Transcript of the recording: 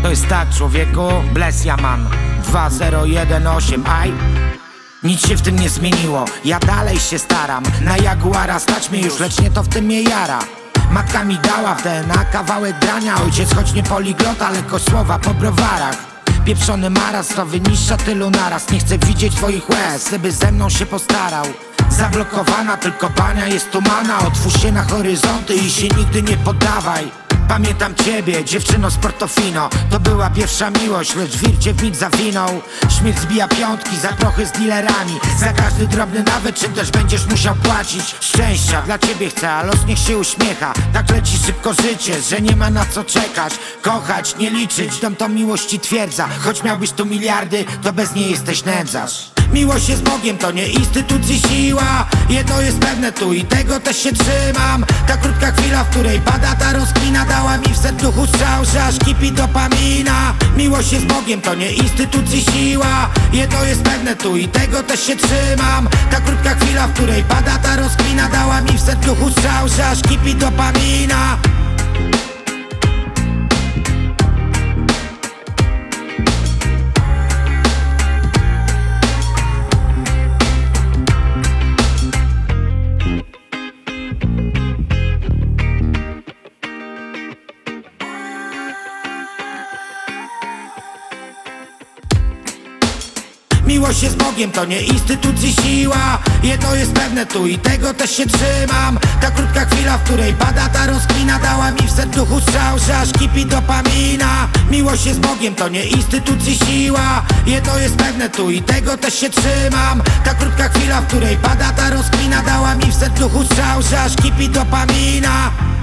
To jest tak, człowieku, bless ja man 2018, aj. Nic się w tym nie zmieniło, ja dalej się staram. Na Jaguara stać mnie już, lecz nie to w tym mnie jara. Matka mi dała w DNA kawałek grania. Ojciec choć nie poliglot, ale kość słowa po browarach. Pieprzony maraz to wyniszcza tylu naraz. Nie chcę widzieć twoich łez, żeby ze mną się postarał. Zablokowana, tylko bania jest tumana. Otwórz się na horyzonty i się nigdy nie poddawaj. Pamiętam ciebie, dziewczyno z Portofino. To była pierwsza miłość, lecz wir cię w mig zawinął. Śmierć zbija piątki, za prochy z dealerami. Za każdy drobny nawet, czym też będziesz musiał płacić. Szczęścia dla ciebie chcę, a los niech się uśmiecha. Tak leci szybko życie, że nie ma na co czekać. Kochać, nie liczyć, dom to miłości twierdza. Choć miałbyś tu miliardy, to bez niej jesteś nędzarz. Miłość jest Bogiem, to nie instytucji siła. Jedno jest pewne tu i tego też się trzymam. Ta krótka chwila, w której pada ta rozkmina, dała mi w serduchu strzał, że aż kipi dopamina. Miłość jest Bogiem, to nie instytucji siła. Jedno jest pewne tu i tego też się trzymam. Ta krótka chwila, w której pada ta rozkmina, dała mi w serduchu strzał, że aż kipi dopamina. Miłość jest Bogiem, to nie instytucji siła. Jedno jest pewne tu i tego też się trzymam. Ta krótka chwila, w której pada ta rozkmina, dała mi w serduchu strzał, że aż kipi dopamina. Miłość jest Bogiem, to nie instytucji siła. Jedno jest pewne tu i tego też się trzymam. Ta krótka chwila, w której pada ta rozkmina, dała mi w serduchu strzał, że aż kipi dopamina.